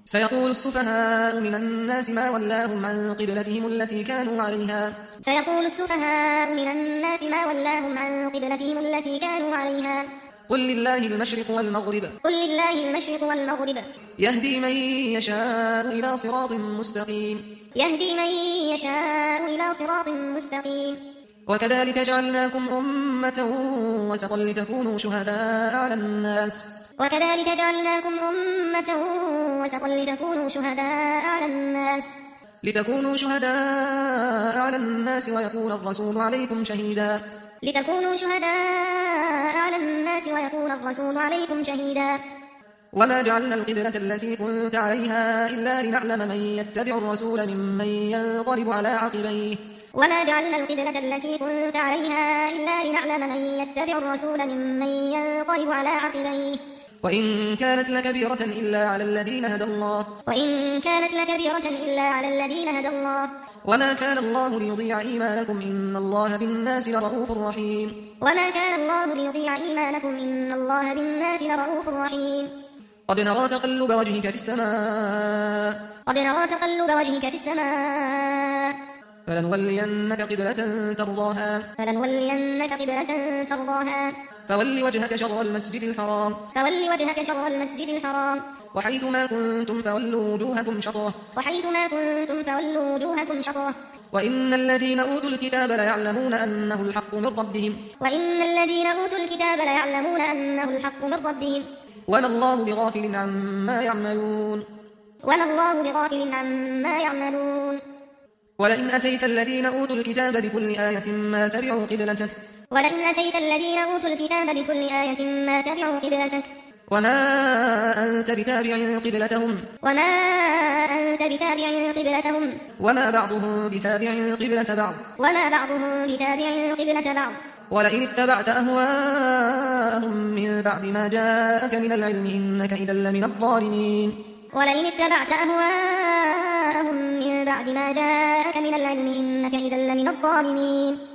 سيقول السفهاء من الناس ما ولاهم عن قبلتهم التي كانوا عليها سيقول السفهاء من الناس ما ولاهم عن قبلتهم التي كانوا عليها قل لله المشرق والمغرب قل لله المشرق والمغرب يهدي من يشاء إلى صراط مستقيم يهدي من يشاء إلى صراط مستقيم وكذلك جعلناكم أمة وسطا لتكونوا شهداء على الناس وكذلك جعلناكم أمة وسطا لتكونوا شهداء على الناس ويكون الرسول عليكم شهيدا وما جعلنا القبلة التي كنت عليها إلا لنعلم من يتبع الرسول ممن ينقلب على عقبيه وإن كانت لكبيرة إلا على الذين هدى الله وما كان الله ليضيع إيمانكم إن الله بالناس لرؤوف رحيم قد نرى تقلب وجهك في السماء فلنولينك قبلة ترضاها فول وجهك شطر المسجد الحرام وحيث ما كنتم فولوا وجوهكم شطره وإن الذين أوتوا الكتاب ليعلمون أنه الحق من ربهم وما الله بغافل عما يعملون ولئن أتيت الذين أوتوا الكتاب بكل آية ما تبعوا قبلتك وما أنت بتابع قبلتهم وما بعضهم بتابع قبلة بعض ولئن اتبعت أهواءهم من بعد ما جاءك من العلم إنك إذا لمن الظالمين